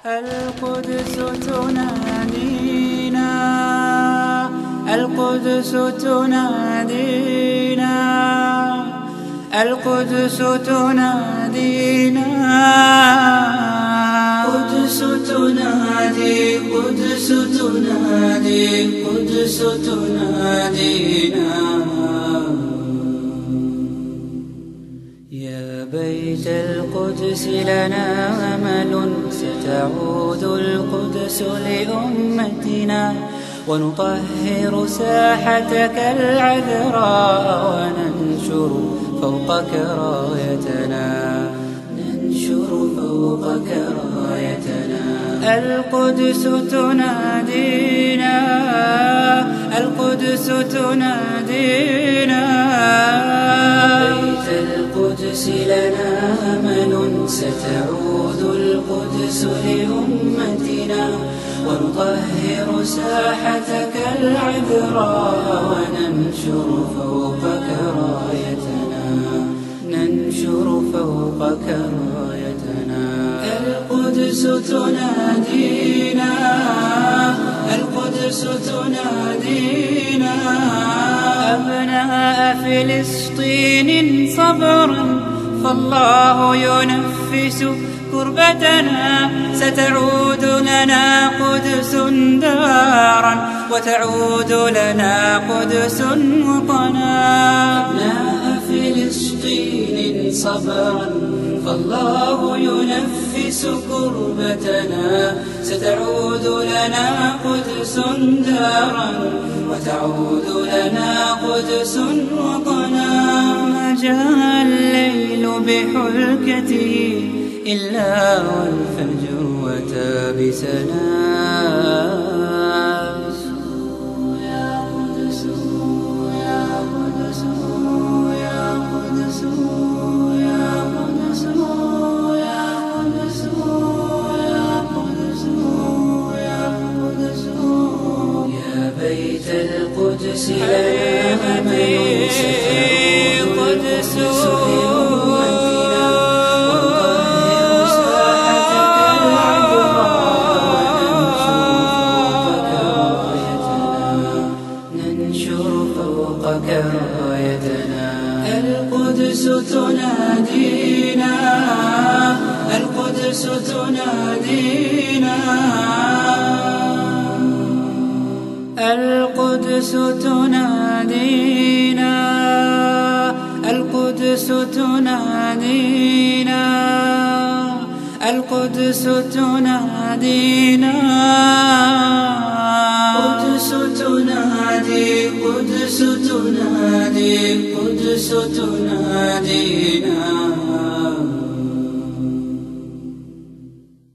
القدس تنادينا، القدس تنادينا، القدس تنادينا، قدس تنادي، قدس تنادي، قدس تنادينا. يا بيت القدس لنا أمل، ستعود القدس لأمتنا، ونطهر ساحتك العذراء، وننشر فوقك رايتنا، ننشر فوقك رايتنا. القدس تنادينا، القدس تنادينا. بيت القدس لنا أمل، ستعود القدس لأمتنا، ونطهر ساحتك العذراء، وننشر فوقك رايتنا، ننشر فوقك رايتنا. القدس تنادينا، القدس تنادينا. أبناء فلسطين صبرا، فالله ينفس كربتنا، ستعود لنا قدس دارا، وتعود لنا قدس وطنا. أبناء فلسطين صبرا، فالله ينفس كربتنا، ستعود لنا قدس دارا، وتعود لنا قدس وطنا. ما جاء الليل بحلكته إلا والفجر أتى بسلام. يا قدس يا قدس يا قدس يا قدس يا قدس يا قدس يا قدس. يا بيت القدس لنا أمل، ستعود القدس لأمتنا، ونطهر ساحتك العذراء، ننشر فوقك رايتنا. القدس تنادينا، القدس تنادينا، القدس تنادينا، القدس تنادينا، القدس تنادينا. قدس تنادي، قدس تنادي، قدس تنادينا.